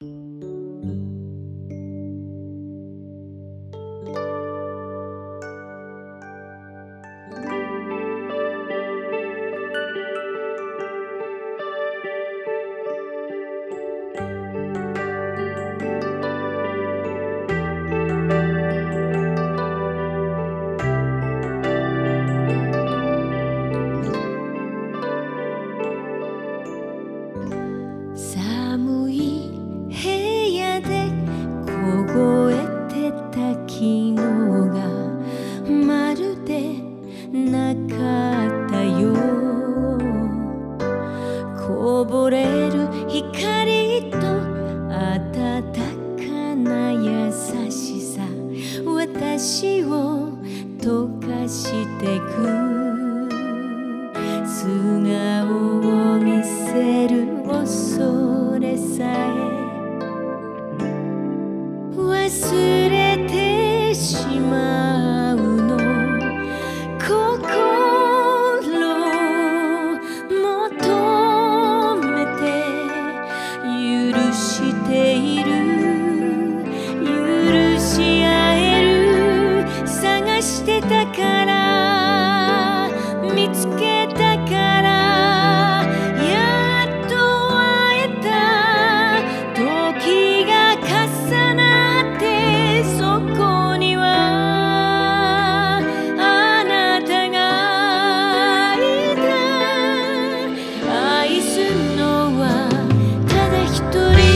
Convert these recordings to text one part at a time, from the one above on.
寒い部屋で凍えてた昨日がまるでなかったよ。こぼれる光と温かな優しさ、私を溶かしてく。素顔を見せる恐れさえ忘れてしまうの。心求めて許している、許し合える、探してたから見つけたから、やっと会えた。時が重なってそこにはあなたがいた。愛すのはただ一人。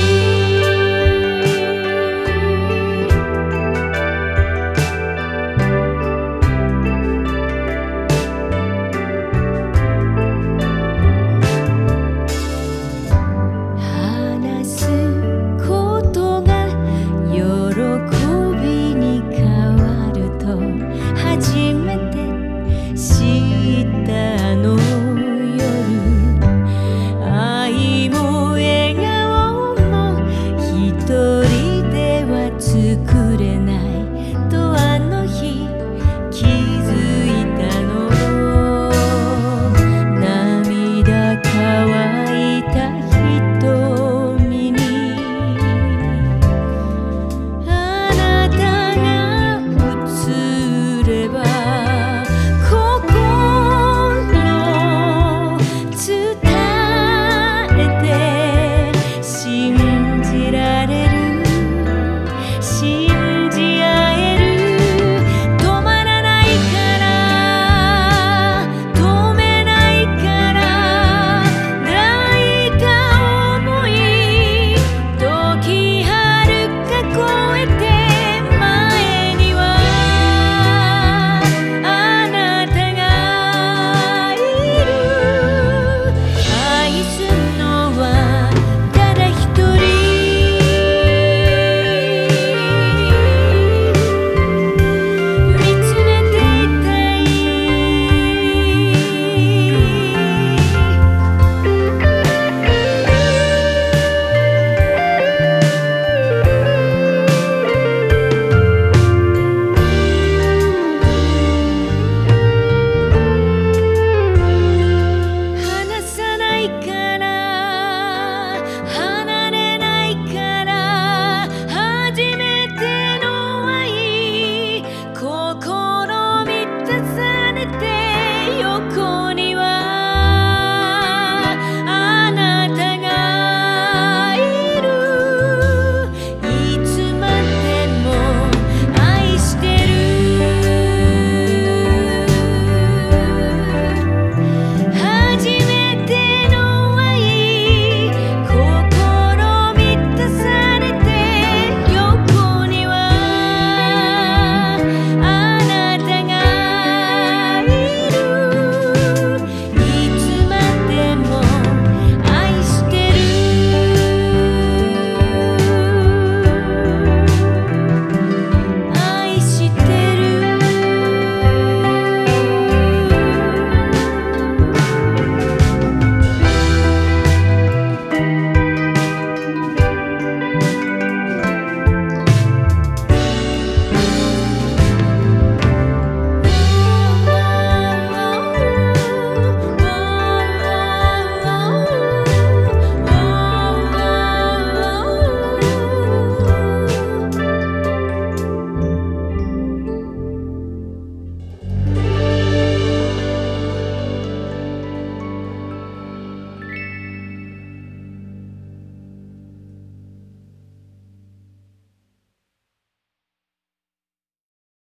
話すことが喜びに変わると初めて知ったの夜。愛も笑顔も一人では作れないとあの日気づいたの。涙乾いた瞳にあなたが映れば、心伝えて信じられる。